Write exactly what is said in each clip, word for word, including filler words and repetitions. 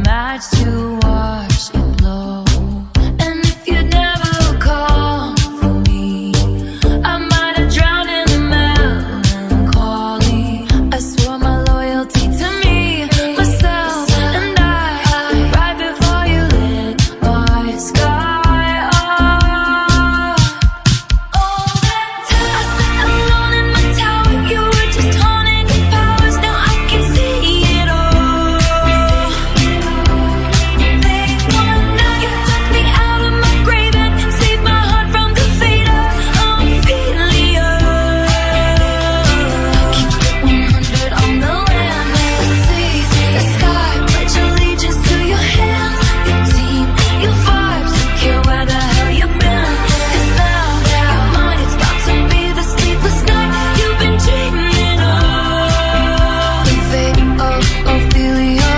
match to watch it blow. And if you'd never call for me, I might have drowned in the melancholy. I swore my loyalty to me, myself, and I, right before you lit my sky up. All that time I sat alone in my tower, you were just haunting your powers. Now I can see it all. Late one night, you took me out of my grave and saved my heart from the fate of Ophelia. Keep it one hundred on the land, the sea, the sky. Pledge allegiance to your hands, your team, your vibes. Don't care where the hell you've been, 'cause now your mind is about to be the sleepless night you've been dreaming of. The fate of Ophelia,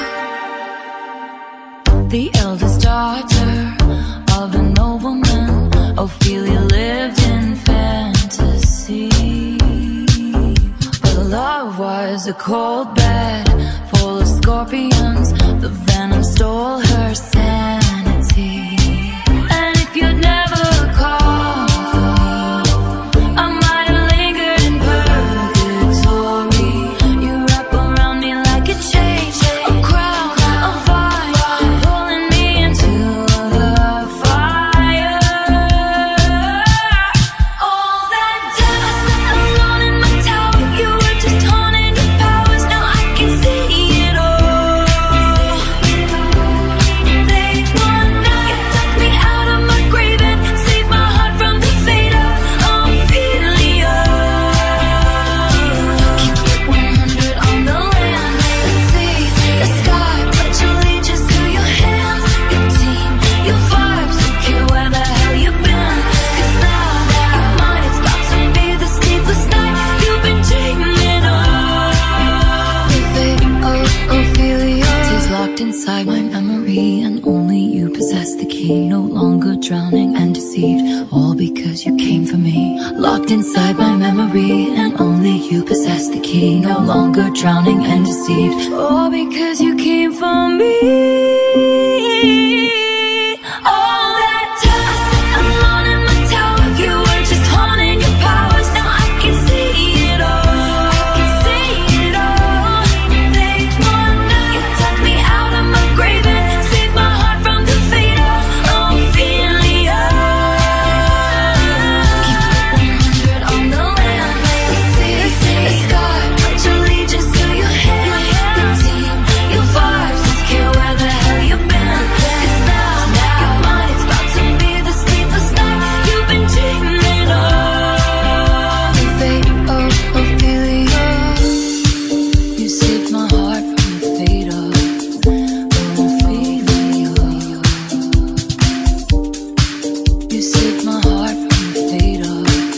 the eldest daughter of a nobleman. Ophelia lived in fantasy, but love was a cold bed full of scorpions. The venom stole her sanity. And if you'd never call for me, I might have lingered in purgatory. You wrap around me like a chain, a crown, a vine, pulling me into the fire. All that time I sat alone in my tower, you were just haunting your powers. Now I can see it all. Late one night, you took me out of my grave and saved my heart from the fate of Ophelia. Keep it one hundred on the land, the sea, the sky. Pledge allegiance to your hands, your team, your vibes. Don't care where the hell you've been, 'cause now your mind is about to be the sleepless night you've been dreaming of. The fate of Ophelia is locked inside my memory, and only you possess the key. No longer drowning and deceived, all because you came for me. Locked inside my memory, and only you possess the key. No longer drowning and deceived, all because you came for me. All that time I sat alone in my tower, you were just haunting your powers. Now I can see it all. I can see it all. Late one night, you took me out of my grave and saved my heart from the fate of Ophelia. Keep it one hundred on the land, the sea, the sky. Pledge allegiance to your hands, your team, your vibes. Don't care where the hell you've been, 'cause now your mind is about to be the sleepless night you've been dreaming of. The fate of Ophelia, you saved my heart from the fate of Ophelia. You saved my heart from the fate of Ophelia.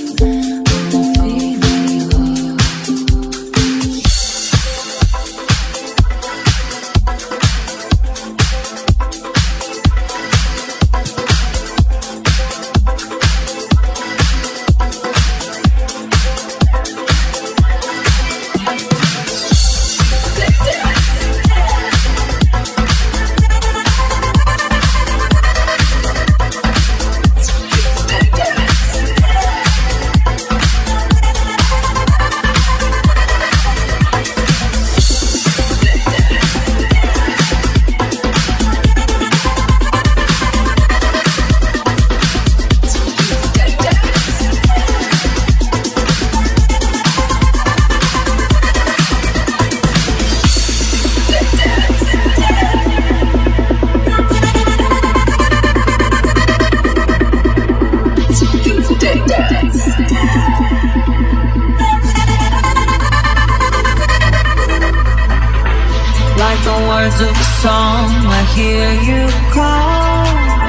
Like the words of a song, I hear you call.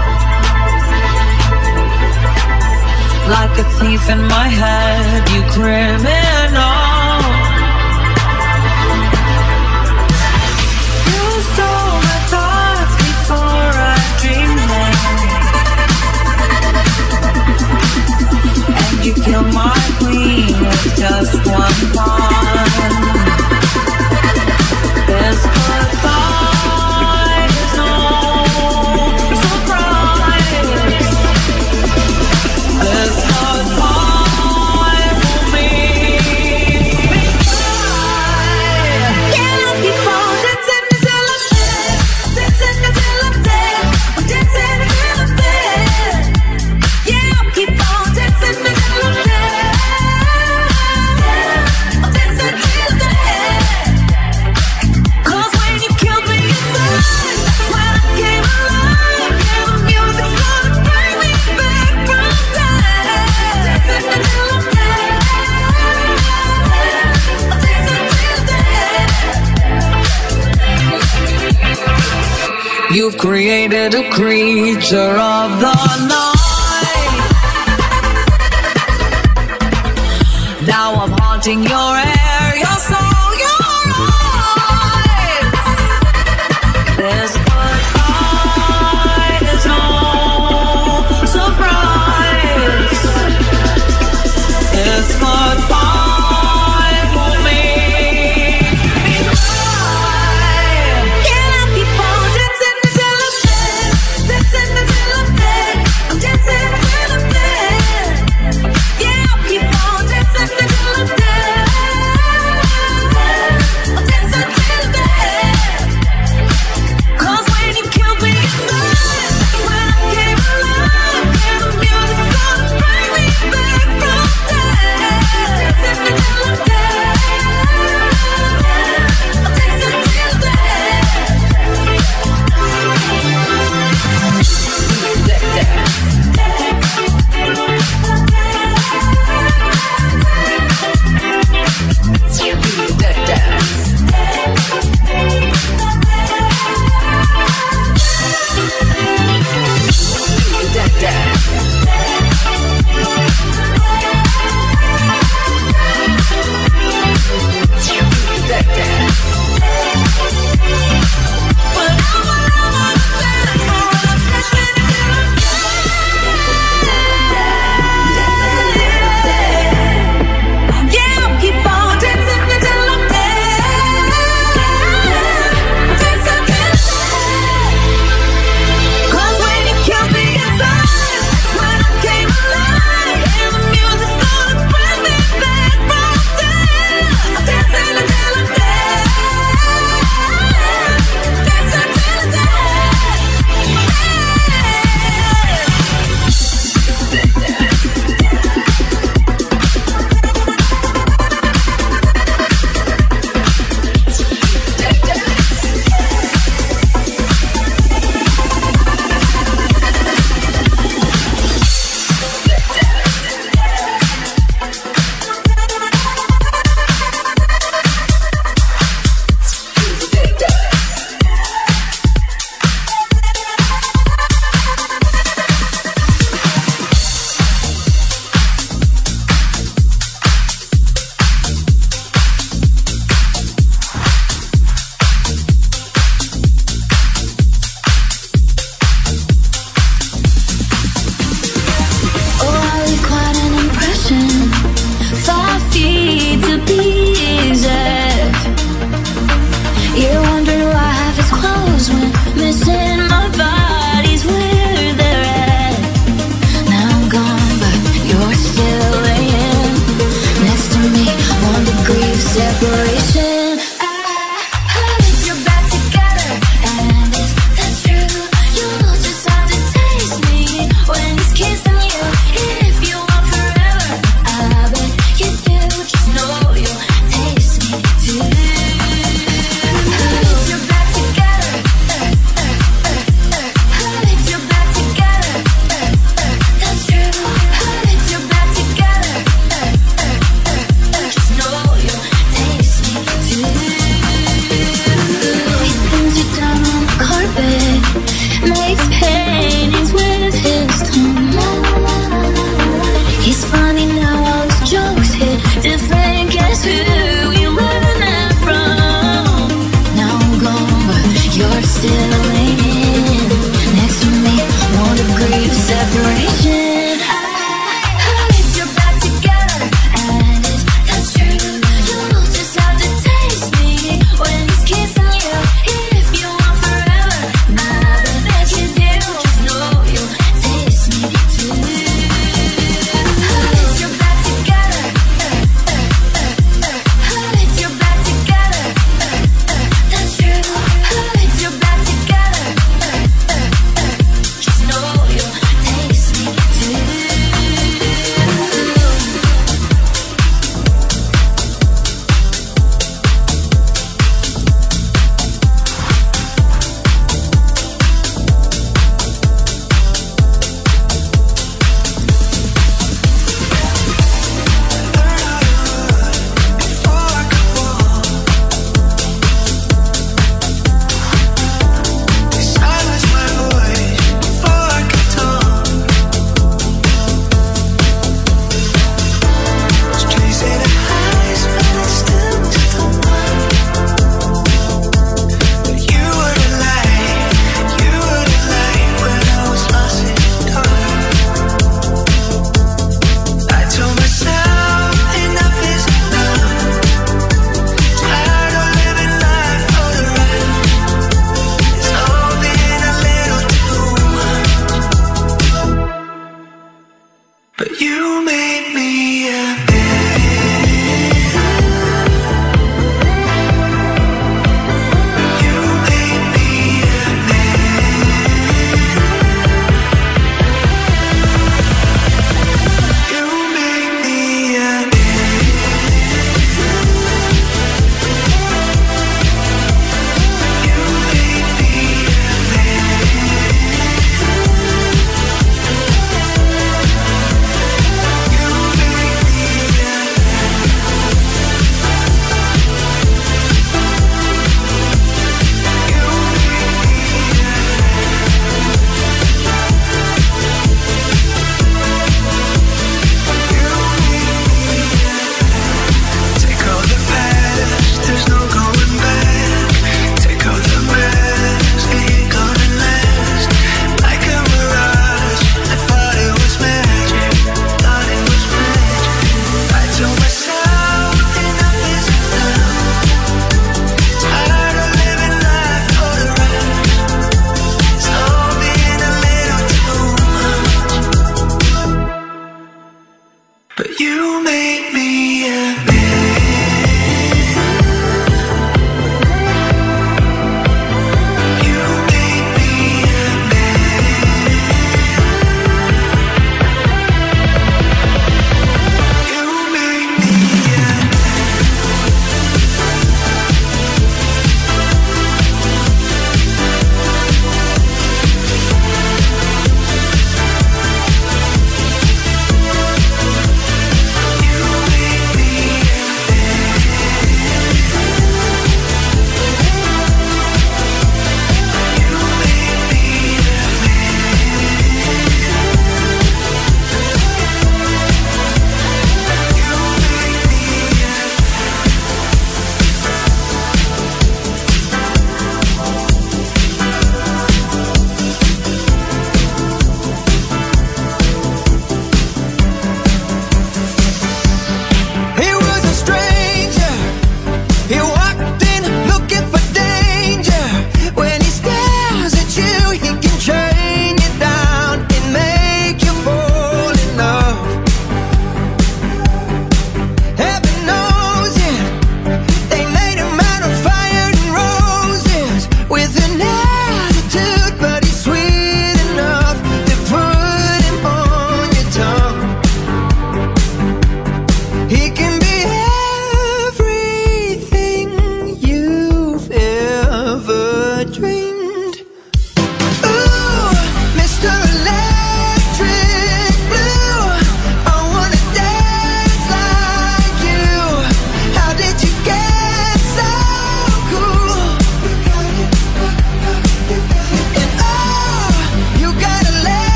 Like a thief in my head, you criminal. You stole my thoughts before I dreamed them, and you killed my queen with just one pawn. This goodbye You've created a creature of the night. Now I'm haunting your air, your soul, your eyes. This goodbye is no surprise. This goodbye will make me cry. Can I keep on dancing until I'm dead? Dancing until I'm dead. I'm dancing until I'm dead. Yeah, I'll keep on dancing until I'm dead. I'll dance until I'm dead. 'Cause when you killed me inside, when I came alive, and the music's gonna bring me back from dead. Dancing until I'm dead. I'll dance until I'm dead. Yeah, I'll keep on dancing until I'm dead. I'll dance until I'm dead. 'Cause when you killed me inside, when I came alive, and the music's gonna bring me back from dead. I'll dance until I'm dead. Dance until I'm dead. Oh, I leave quite an impression. Five feet to be exact. You're wondering why half is closed when missing my body's where they're at. Now I'm gone, but you're still laying next to me. One degree of separation. I hope you're back together, and if that's true, you'll just have to taste me when he's kissing you. If you want forever, I bet you do. Just know you'll taste me too. I hope you're back together. I hope you're back together. That's true. I hope you're back together. Just know you'll taste me too. He pins you down on the carpet, makes paintings with his tongue. He's funny now, all his jokes hit different. Guess who you learned that from? Now I'm gone, but you're still laying next to me. One degree of separation. I hope you're back together, and if that's true, you'll just have to taste me when he's kissing you. If you want forever, I bet you do. Just know you'll taste me too. I hope you're back together. I hope you're back together. That's true. I hope you're back together.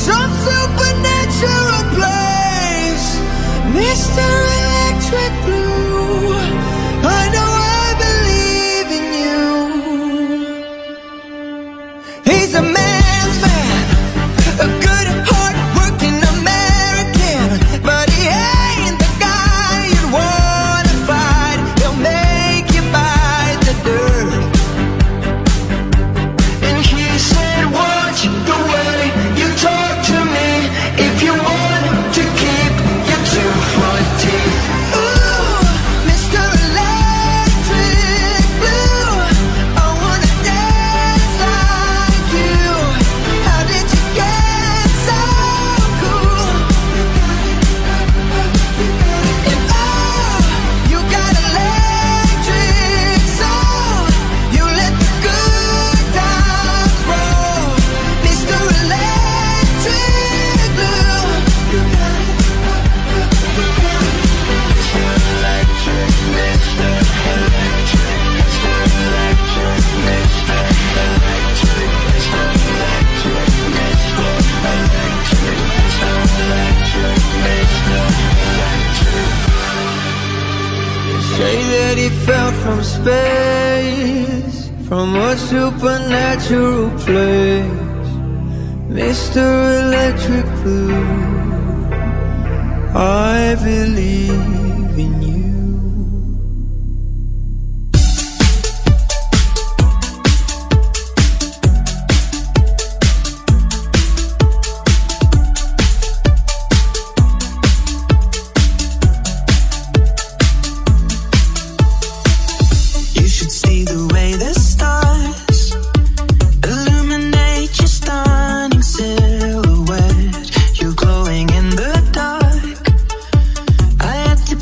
some supernatural place. Mister Electric Blue, I know I believe in you. He's a man's man, a good heart working American, but he ain't the guy you'd wanna fight. He'll make you bite the dirt. And he said, watch the way you talk to me if you want to keep your two front teeth. Ooh, Mister Electric Blue, I wanna dance like you. How did you get so cool? And oh, you got electric soul. You let the good times roll. Mister Electric Blue, you got it. Say that he fell from space, from a supernatural place. Mister Electric Blue, I believe in you. You should see the way the stars illuminate your stunning silhouette. You're glowing in the dark. I had to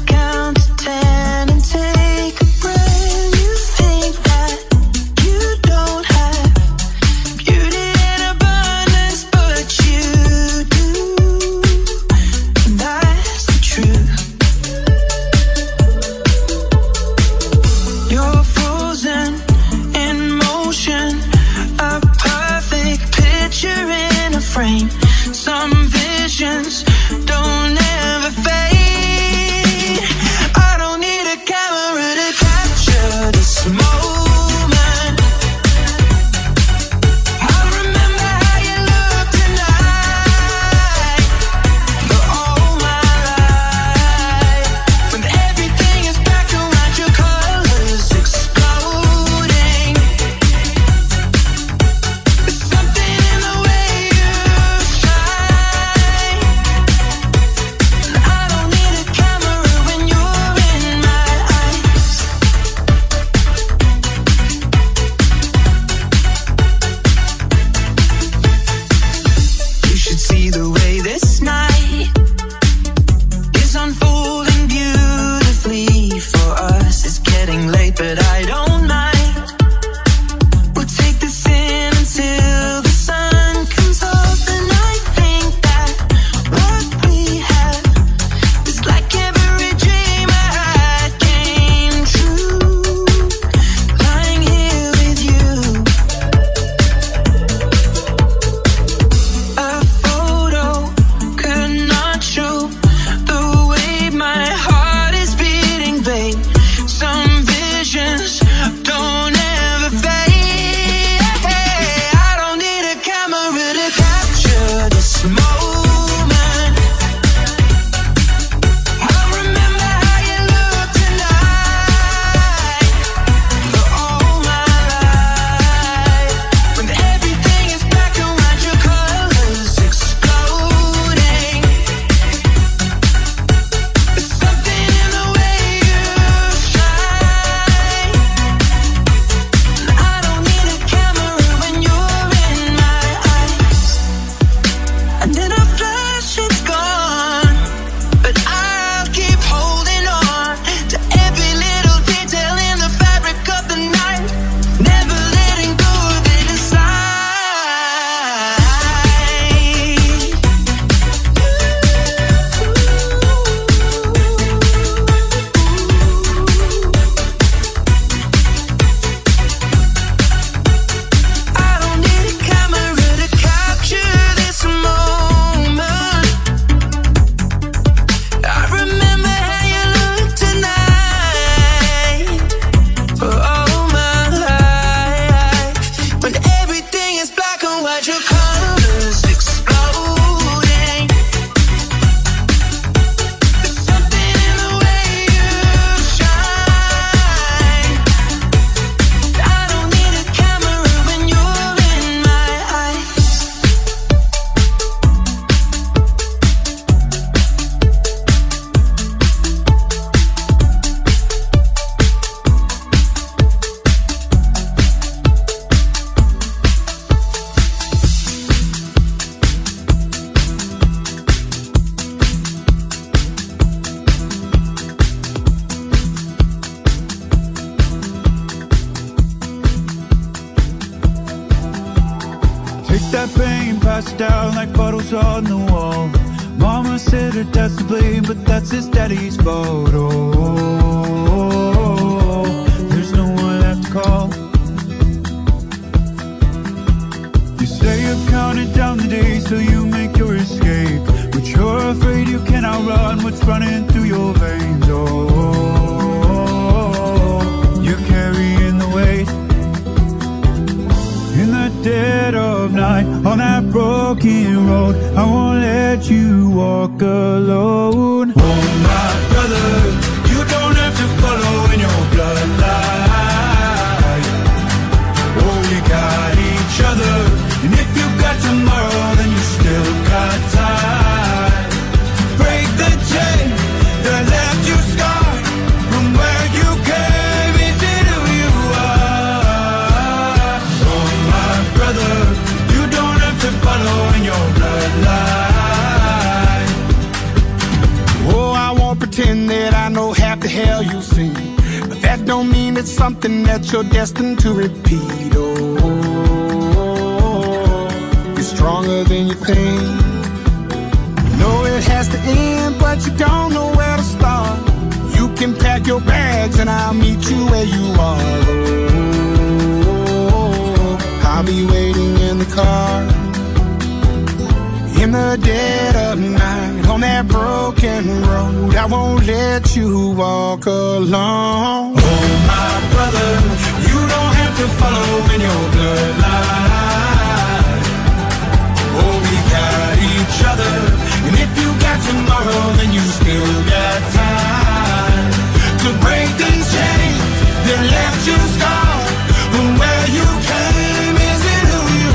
Take that pain, pass it down like bottles on the wall. Mama said her dad's to blame, but that's his daddy's fault. Oh, there's no one left to call. You say you're counting down the days till you make your escape, but you're afraid you cannot run what's running through your veins. Oh, you're carrying the weight. In the dead of night, on that broken road, I won't let you walk alone. Oh my brother, you don't have to follow in your bloodline. Oh, we got each other, and if you got tomorrow, then you still got time to break the chain that left you scarred from where you came into who you are. Oh my brother, you don't have to follow in your bloodline. Oh, I won't pretend that I know half the hell you've seen, but that don't mean it's something that you're destined to repeat. Oh, you're stronger than you think. You know it has to end, but you don't know where to start. You can pack your bags and I'll meet you where you are. Oh, I'll be waiting in the car. In the dead of night, on that broken road, I won't let you walk alone. Oh my brother, you don't have to follow in your bloodline. Oh, we got each other, and if you got tomorrow, then you still got time to break these chains that left you scarred from where you came. Is it who you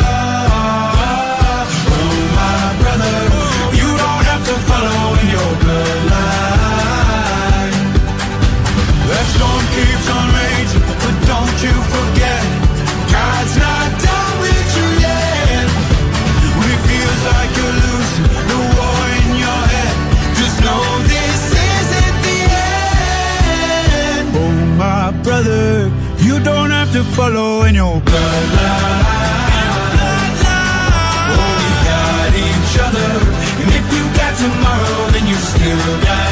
are? Oh my brother, you don't have to follow in your bloodline. That storm keeps on raging, but don't you forget, God's not done with you yet. When it feels like you're losing the war in your head, just know this isn't the end. Oh my brother, you don't have to follow in your bloodline. Oh, we got each other, and if you got tomorrow, then you still got